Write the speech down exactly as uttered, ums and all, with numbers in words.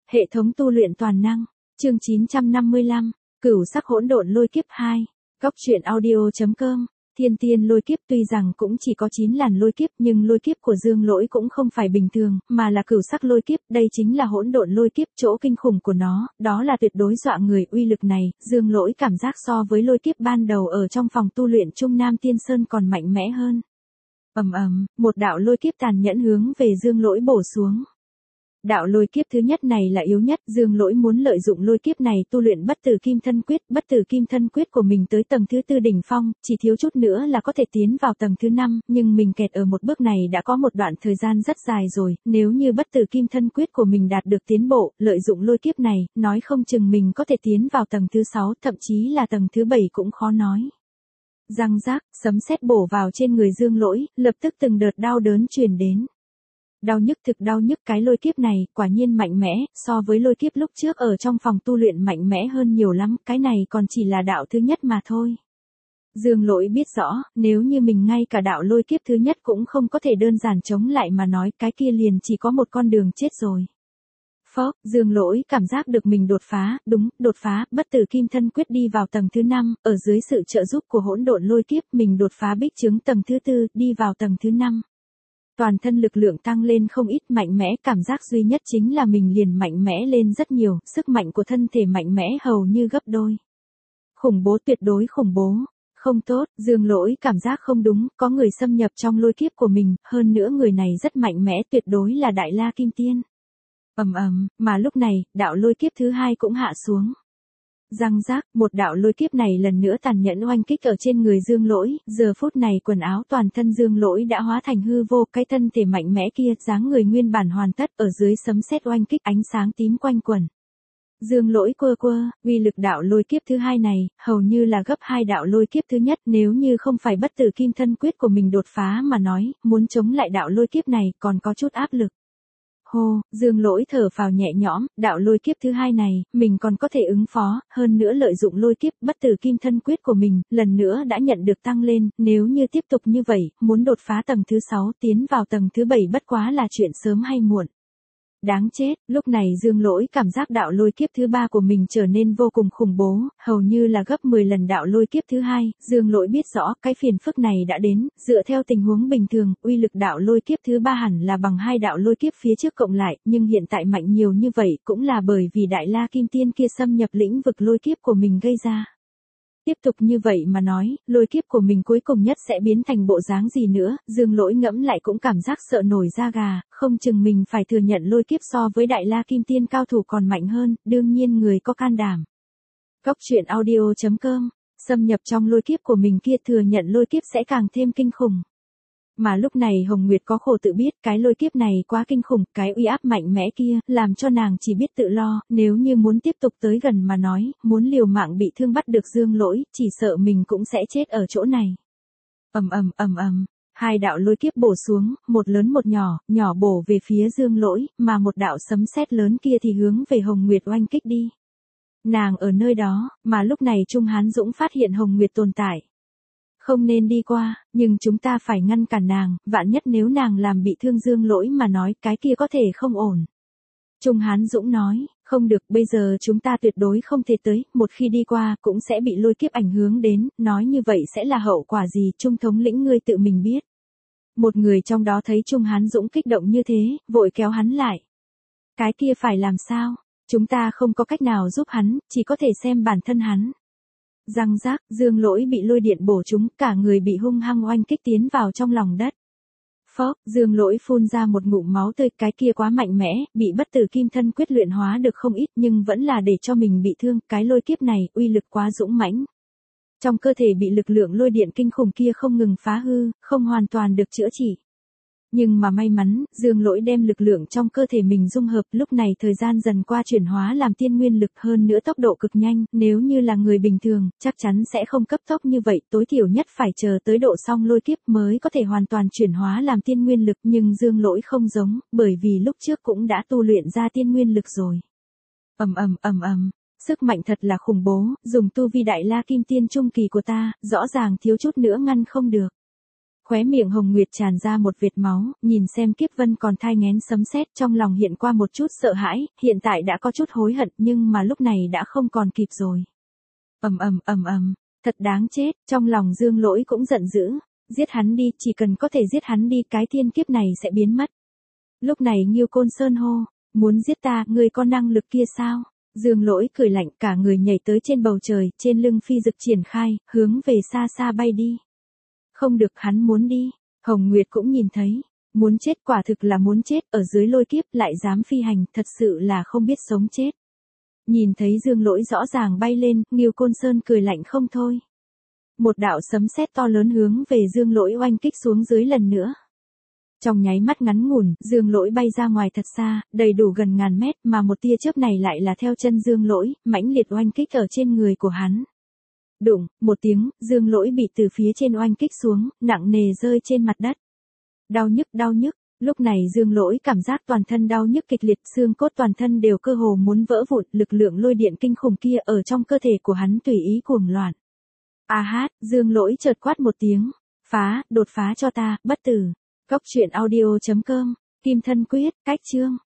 Hệ thống tu luyện toàn năng, chương chín trăm năm mươi lăm, Cửu sắc hỗn độn lôi kiếp hai, Góc truyện audio chấm com. Thiên tiên lôi kiếp tuy rằng cũng chỉ có chín làn lôi kiếp nhưng lôi kiếp của Dương Lỗi cũng không phải bình thường, mà là cửu sắc lôi kiếp, đây chính là hỗn độn lôi kiếp, chỗ kinh khủng của nó, đó là tuyệt đối dọa người, uy lực này, Dương Lỗi cảm giác so với lôi kiếp ban đầu ở trong phòng tu luyện Trung Nam Tiên Sơn còn mạnh mẽ hơn. Ầm ầm, một đạo lôi kiếp tàn nhẫn hướng về Dương Lỗi bổ xuống. Đạo lôi kiếp thứ nhất này là yếu nhất, Dương Lỗi muốn lợi dụng lôi kiếp này tu luyện bất tử kim thân quyết, bất tử kim thân quyết của mình tới tầng thứ tư đỉnh phong, chỉ thiếu chút nữa là có thể tiến vào tầng thứ năm, nhưng mình kẹt ở một bước này đã có một đoạn thời gian rất dài rồi, nếu như bất tử kim thân quyết của mình đạt được tiến bộ, lợi dụng lôi kiếp này, nói không chừng mình có thể tiến vào tầng thứ sáu, thậm chí là tầng thứ bảy cũng khó nói. Răng rác, sấm sét bổ vào trên người Dương Lỗi, lập tức từng đợt đau đớn truyền đến. Đau nhức thực đau nhức, cái lôi kiếp này, quả nhiên mạnh mẽ, so với lôi kiếp lúc trước ở trong phòng tu luyện mạnh mẽ hơn nhiều lắm, cái này còn chỉ là đạo thứ nhất mà thôi. Dương Lỗi biết rõ, nếu như mình ngay cả đạo lôi kiếp thứ nhất cũng không có thể đơn giản chống lại mà nói, cái kia liền chỉ có một con đường chết rồi. Phó, Dương Lỗi cảm giác được mình đột phá, đúng, đột phá, bất tử kim thân quyết đi vào tầng thứ năm, ở dưới sự trợ giúp của hỗn độn lôi kiếp, mình đột phá bích chứng tầng thứ tư, đi vào tầng thứ năm. Toàn thân lực lượng tăng lên không ít, mạnh mẽ, cảm giác duy nhất chính là mình liền mạnh mẽ lên rất nhiều, sức mạnh của thân thể mạnh mẽ hầu như gấp đôi. Khủng bố, tuyệt đối khủng bố. Không tốt, Dương Lỗi cảm giác không đúng, có người xâm nhập trong lôi kiếp của mình, hơn nữa người này rất mạnh mẽ, tuyệt đối là Đại La Kim Tiên. Ầm ầm, mà lúc này, đạo lôi kiếp thứ hai cũng hạ xuống. Răng rác, một đạo lôi kiếp này lần nữa tàn nhẫn oanh kích ở trên người Dương Lỗi, giờ phút này quần áo toàn thân Dương Lỗi đã hóa thành hư vô, cái thân thể mạnh mẽ kia, dáng người nguyên bản hoàn tất, ở dưới sấm sét oanh kích, ánh sáng tím quanh quẩn. Dương Lỗi quơ quơ, uy lực đạo lôi kiếp thứ hai này, hầu như là gấp hai đạo lôi kiếp thứ nhất, nếu như không phải bất tử kim thân quyết của mình đột phá mà nói, muốn chống lại đạo lôi kiếp này còn có chút áp lực. Hô, Dương Lỗi thở phào nhẹ nhõm, đạo lôi kiếp thứ hai này, mình còn có thể ứng phó, hơn nữa lợi dụng lôi kiếp, bất tử kim thân quyết của mình, lần nữa đã nhận được tăng lên, nếu như tiếp tục như vậy, muốn đột phá tầng thứ sáu, tiến vào tầng thứ bảy bất quá là chuyện sớm hay muộn. Đáng chết, lúc này Dương Lỗi cảm giác đạo lôi kiếp thứ ba của mình trở nên vô cùng khủng bố, hầu như là gấp mười lần đạo lôi kiếp thứ hai, Dương Lỗi biết rõ cái phiền phức này đã đến, dựa theo tình huống bình thường, uy lực đạo lôi kiếp thứ ba hẳn là bằng hai đạo lôi kiếp phía trước cộng lại, nhưng hiện tại mạnh nhiều như vậy cũng là bởi vì Đại La Kim Tiên kia xâm nhập lĩnh vực lôi kiếp của mình gây ra. Tiếp tục như vậy mà nói, lôi kiếp của mình cuối cùng nhất sẽ biến thành bộ dáng gì nữa, Dương Lỗi ngẫm lại cũng cảm giác sợ nổi da gà, không chừng mình phải thừa nhận lôi kiếp so với Đại La Kim Tiên cao thủ còn mạnh hơn, đương nhiên người có can đảm. Góc truyện audio chấm com, xâm nhập trong lôi kiếp của mình kia thừa nhận lôi kiếp sẽ càng thêm kinh khủng. Mà lúc này Hồng Nguyệt có khổ tự biết, cái lôi kiếp này quá kinh khủng, cái uy áp mạnh mẽ kia, làm cho nàng chỉ biết tự lo, nếu như muốn tiếp tục tới gần mà nói, muốn liều mạng bị thương bắt được Dương Lỗi, chỉ sợ mình cũng sẽ chết ở chỗ này. Ầm ầm ầm ầm, hai đạo lôi kiếp bổ xuống, một lớn một nhỏ, nhỏ bổ về phía Dương Lỗi, mà một đạo sấm sét lớn kia thì hướng về Hồng Nguyệt oanh kích đi. Nàng ở nơi đó, mà lúc này Trung Hán Dũng phát hiện Hồng Nguyệt tồn tại. Không nên đi qua, nhưng chúng ta phải ngăn cản nàng, vạn nhất nếu nàng làm bị thương Dương Lỗi mà nói, cái kia có thể không ổn. Trung Hán Dũng nói, không được, bây giờ chúng ta tuyệt đối không thể tới, một khi đi qua, cũng sẽ bị lôi kiếp ảnh hưởng đến, nói như vậy sẽ là hậu quả gì, Trung thống lĩnh ngươi tự mình biết. Một người trong đó thấy Trung Hán Dũng kích động như thế, vội kéo hắn lại. Cái kia phải làm sao? Chúng ta không có cách nào giúp hắn, chỉ có thể xem bản thân hắn. Răng rác, Dương Lỗi bị lôi điện bổ trúng, cả người bị hung hăng oanh kích tiến vào trong lòng đất. Phốc, Dương Lỗi phun ra một ngụm máu tươi, cái kia quá mạnh mẽ, bị bất tử kim thân quyết luyện hóa được không ít nhưng vẫn là để cho mình bị thương, cái lôi kiếp này, uy lực quá dũng mãnh. Trong cơ thể bị lực lượng lôi điện kinh khủng kia không ngừng phá hư, không hoàn toàn được chữa trị. Nhưng mà may mắn, Dương Lỗi đem lực lượng trong cơ thể mình dung hợp, lúc này thời gian dần qua chuyển hóa làm tiên nguyên lực, hơn nữa tốc độ cực nhanh, nếu như là người bình thường, chắc chắn sẽ không cấp tốc như vậy, tối thiểu nhất phải chờ tới độ xong lôi kiếp mới có thể hoàn toàn chuyển hóa làm tiên nguyên lực, nhưng Dương Lỗi không giống, bởi vì lúc trước cũng đã tu luyện ra tiên nguyên lực rồi. Ầm ầm ầm ầm, sức mạnh thật là khủng bố, dùng tu vi Đại La Kim Tiên trung kỳ của ta, rõ ràng thiếu chút nữa ngăn không được. Khóe miệng Hồng Nguyệt tràn ra một vệt máu, nhìn xem Kiếp Vân còn thai nghén sấm sét, trong lòng hiện qua một chút sợ hãi, hiện tại đã có chút hối hận nhưng mà lúc này đã không còn kịp rồi. Ầm ầm ầm ầm, thật đáng chết, trong lòng Dương Lỗi cũng giận dữ, giết hắn đi, chỉ cần có thể giết hắn đi, cái thiên kiếp này sẽ biến mất. Lúc này Ngưu Côn Sơn hô, muốn giết ta, ngươi có năng lực kia sao? Dương Lỗi cười lạnh, cả người nhảy tới trên bầu trời, trên lưng phi dực triển khai, hướng về xa xa bay đi. Không được, hắn muốn đi. Hồng Nguyệt cũng nhìn thấy, muốn chết, quả thực là muốn chết, ở dưới lôi kiếp lại dám phi hành, thật sự là không biết sống chết. Nhìn thấy Dương Lỗi rõ ràng bay lên, Ngưu Côn Sơn cười lạnh không thôi. Một đạo sấm sét to lớn hướng về Dương Lỗi oanh kích xuống dưới lần nữa. Trong nháy mắt ngắn ngủn, Dương Lỗi bay ra ngoài thật xa, đầy đủ gần ngàn mét, mà một tia chớp này lại là theo chân Dương Lỗi, mãnh liệt oanh kích ở trên người của hắn. Đụng, một tiếng, Dương Lỗi bị từ phía trên oanh kích xuống, nặng nề rơi trên mặt đất. Đau nhức, đau nhức, lúc này Dương Lỗi cảm giác toàn thân đau nhức kịch liệt, xương cốt toàn thân đều cơ hồ muốn vỡ vụn, lực lượng lôi điện kinh khủng kia ở trong cơ thể của hắn tùy ý cuồng loạn. A hát, Dương Lỗi chợt quát một tiếng, phá, đột phá cho ta, bất tử. Góc truyện audio chấm com, Kim Thân Quyết, cách chương.